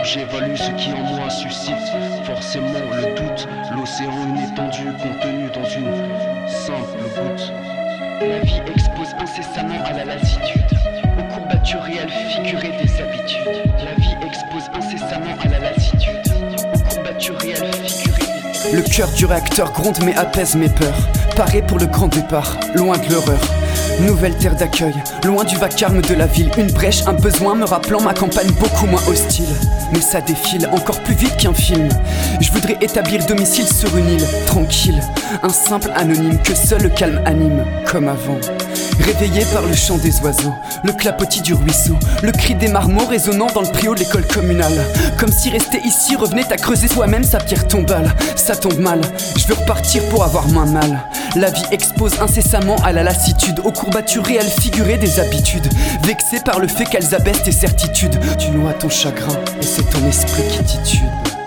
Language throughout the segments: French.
j'évalue ce qui en moi suscite forcément le doute. L'océan, une étendue contenue dans une simple goutte. La vie expose incessamment à la lassitude, aux courbatures réelles figurées des habitudes. La vie expose incessamment à la lassitude, aux courbatures réelles figurées des habitudes. Le cœur du réacteur gronde mais apaise mes peurs. Paré pour le grand départ, loin de l'horreur. Nouvelle terre d'accueil, loin du vacarme de la ville. Une brèche, un besoin me rappelant ma campagne beaucoup moins hostile. Mais ça défile encore plus vite qu'un film. Je voudrais établir domicile sur une île, tranquille. Un simple anonyme que seul le calme anime, comme avant. Réveillé par le chant des oiseaux, le clapotis du ruisseau, le cri des marmots résonnant dans le préau de l'école communale. Comme si rester ici revenait à creuser soi-même sa pierre tombale. Ça tombe mal, je veux repartir pour avoir moins mal. La vie expose incessamment à la lassitude, aux courbatures réelles figurées des habitudes. Vexé par le fait qu'elles abaissent tes certitudes. Tu noies ton chagrin et c'est ton esprit qui titube.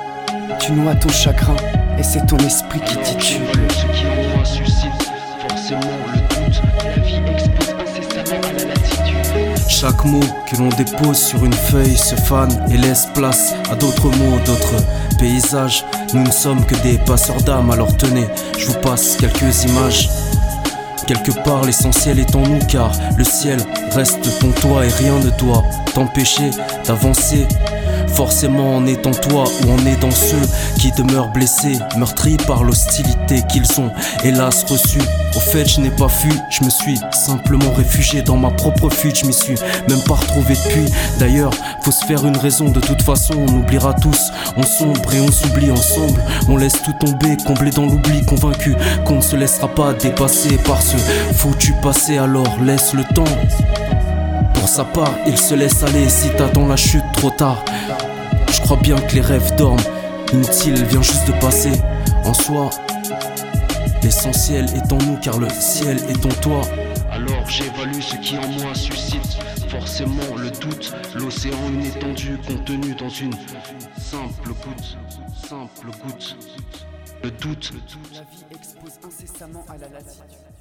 Tu noies ton chagrin et c'est ton esprit qui titube. J'évalue ce qui en moi suscite forcément le doute. La vie expose incessamment à la lassitude. Chaque mot que l'on dépose sur une feuille se fane et laisse place à d'autres mots, d'autres paysages. Nous ne sommes que des passeurs d'âme, alors tenez, je vous passe quelques images. Quelque part l'essentiel est en nous, car le ciel reste ton toit et rien ne doit t'empêcher d'avancer. Forcément en étant toi ou en aidant ceux qui demeurent blessés, meurtris par l'hostilité qu'ils ont hélas reçue. Au fait je n'ai pas fui, je me suis simplement réfugié dans ma propre fuite. Je m'y suis même pas retrouvé depuis. D'ailleurs faut se faire une raison, de toute façon on oubliera tous. On sombre et on s'oublie ensemble. On laisse tout tomber, comblé dans l'oubli, convaincu qu'on ne se laissera pas dépasser par ce foutu passé. Alors laisse le temps. Pour sa part, il se laisse aller si t'attends la chute trop tard. Je crois bien que les rêves dorment, inutile vient juste de passer. En soi, l'essentiel est en nous car le ciel est en toi. Alors j'évalue ce qui en moi suscite forcément le doute. L'océan, une étendue contenue dans une simple goutte. Simple goutte. Le doute. La vie expose incessamment à la lassitude.